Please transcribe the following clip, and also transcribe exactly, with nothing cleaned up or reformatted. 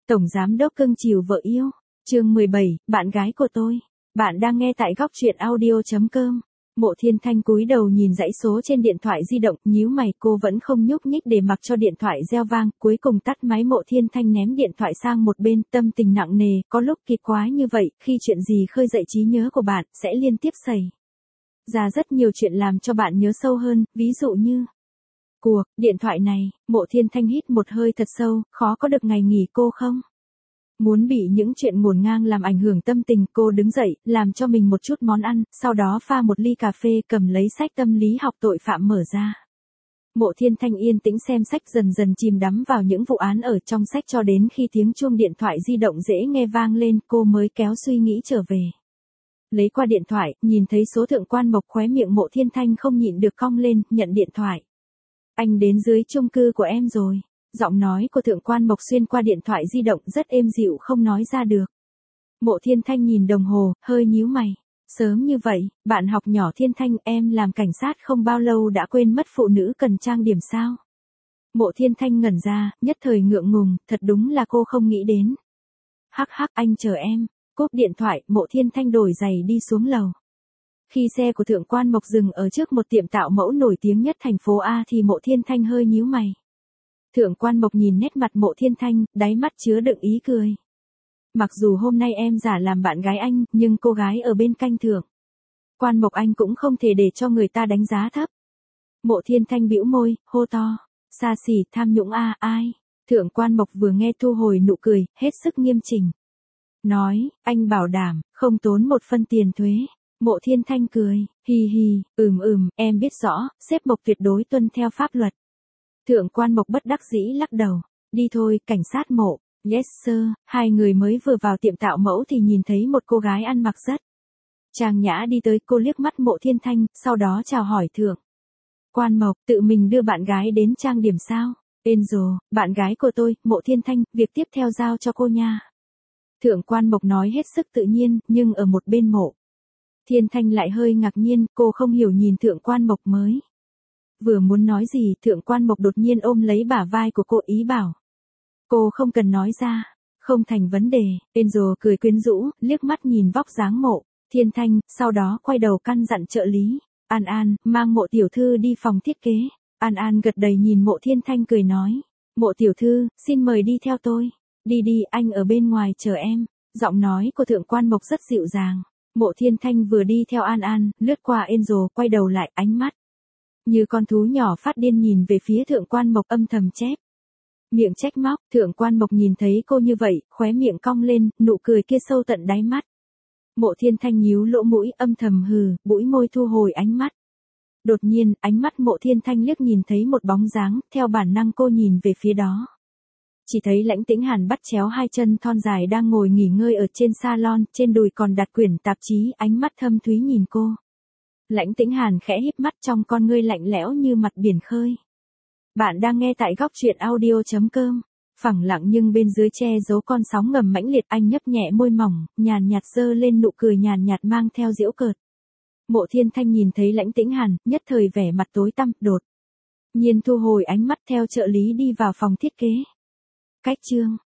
Tổng giám đốc cưng chiều vợ yêu. Chương mười bảy, bạn gái của tôi. Bạn đang nghe tại góc truyện audio chấm com. Mộ Thiên Thanh cúi đầu nhìn dãy số trên điện thoại di động, nhíu mày, cô vẫn không nhúc nhích để mặc cho điện thoại reo vang, cuối cùng tắt máy. Mộ Thiên Thanh ném điện thoại sang một bên, tâm tình nặng nề, có lúc kỳ quái như vậy, khi chuyện gì khơi dậy trí nhớ của bạn, sẽ liên tiếp xảy ra rất nhiều chuyện làm cho bạn nhớ sâu hơn, ví dụ như cuộc điện thoại này. Mộ Thiên Thanh hít một hơi thật sâu, khó có được ngày nghỉ cô không? Muốn bị những chuyện ngổn ngang làm ảnh hưởng tâm tình, cô đứng dậy, làm cho mình một chút món ăn, sau đó pha một ly cà phê, cầm lấy sách tâm lý học tội phạm mở ra. Mộ Thiên Thanh yên tĩnh xem sách, dần dần chìm đắm vào những vụ án ở trong sách cho đến khi tiếng chuông điện thoại di động dễ nghe vang lên, cô mới kéo suy nghĩ trở về. Lấy qua điện thoại, nhìn thấy số Thượng Quan Mộc, khóe miệng Mộ Thiên Thanh không nhịn được cong lên, nhận điện thoại. Anh đến dưới chung cư của em rồi. Giọng nói của Thượng Quan Mộc xuyên qua điện thoại di động rất êm dịu, không nói ra được. Mộ Thiên Thanh nhìn đồng hồ, hơi nhíu mày. Sớm như vậy, bạn học nhỏ Thiên Thanh, em làm cảnh sát không bao lâu đã quên mất phụ nữ cần trang điểm sao? Mộ Thiên Thanh ngẩn ra, nhất thời ngượng ngùng, thật đúng là cô không nghĩ đến. Hắc hắc, anh chờ em. Cúp điện thoại, Mộ Thiên Thanh đổi giày đi xuống lầu. Khi xe của Thượng Quan Mộc dừng ở trước một tiệm tạo mẫu nổi tiếng nhất thành phố A thì Mộ Thiên Thanh hơi nhíu mày. Thượng Quan Mộc nhìn nét mặt Mộ Thiên Thanh, đáy mắt chứa đựng ý cười. Mặc dù hôm nay em giả làm bạn gái anh, nhưng cô gái ở bên cạnh Thượng Quan Mộc anh cũng không thể để cho người ta đánh giá thấp. Mộ Thiên Thanh bĩu môi, hô to. Xa xỉ, tham nhũng a, ai? Thượng Quan Mộc vừa nghe thu hồi nụ cười, hết sức nghiêm chỉnh. Nói, anh bảo đảm, không tốn một phân tiền thuế. Mộ Thiên Thanh cười, hi hi, ừm ừm, em biết rõ, sếp Mộc tuyệt đối tuân theo pháp luật. Thượng Quan Mộc bất đắc dĩ lắc đầu, đi thôi, cảnh sát Mộ. Yes sir. Hai người mới vừa vào tiệm tạo mẫu thì nhìn thấy một cô gái ăn mặc rất trang nhã đi tới, cô liếc mắt Mộ Thiên Thanh, sau đó chào hỏi Thượng Quan Mộc, tự mình đưa bạn gái đến trang điểm sao? Angel, bạn gái của tôi. Mộ Thiên Thanh, việc tiếp theo giao cho cô nha. Thượng Quan Mộc nói hết sức tự nhiên, nhưng ở một bên Mộ Thiên Thanh lại hơi ngạc nhiên, cô không hiểu nhìn Thượng Quan Mộc mới. Vừa muốn nói gì, Thượng Quan Mộc đột nhiên ôm lấy bả vai của cô, ý bảo. Cô không cần nói ra, không thành vấn đề. Angel cười quyến rũ, liếc mắt nhìn vóc dáng Mộ Thiên Thanh, sau đó quay đầu căn dặn trợ lý. An An, mang Mộ tiểu thư đi phòng thiết kế. An An gật đầy nhìn Mộ Thiên Thanh cười nói. Mộ tiểu thư, xin mời đi theo tôi. Đi đi, anh ở bên ngoài chờ em. Giọng nói của Thượng Quan Mộc rất dịu dàng. Mộ Thiên Thanh vừa đi theo An An, lướt qua Angel, quay đầu lại, ánh mắt như con thú nhỏ phát điên nhìn về phía Thượng Quan Mộc, âm thầm chép miệng trách móc. Thượng Quan Mộc nhìn thấy cô như vậy, khóe miệng cong lên, nụ cười kia sâu tận đáy mắt. Mộ Thiên Thanh nhíu lỗ mũi, âm thầm hừ, bũi môi thu hồi ánh mắt. Đột nhiên, ánh mắt Mộ Thiên Thanh liếc nhìn thấy một bóng dáng, theo bản năng cô nhìn về phía đó. Chỉ thấy Lãnh Tĩnh Hàn bắt chéo hai chân thon dài đang ngồi nghỉ ngơi ở trên salon, trên đùi còn đặt quyển tạp chí, ánh mắt thâm thúy nhìn cô. Lãnh Tĩnh Hàn khẽ híp mắt, trong con ngươi lạnh lẽo như mặt biển khơi. Bạn đang nghe tại góc truyện audio chấm com. Phẳng lặng nhưng bên dưới che giấu con sóng ngầm mãnh liệt, anh nhấp nhẹ môi mỏng, nhàn nhạt giơ lên nụ cười nhàn nhạt mang theo giễu cợt. Mộ Thiên Thanh nhìn thấy Lãnh Tĩnh Hàn, nhất thời vẻ mặt tối tăm, đột nhiên thu hồi ánh mắt, theo trợ lý đi vào phòng thiết kế. Cách chương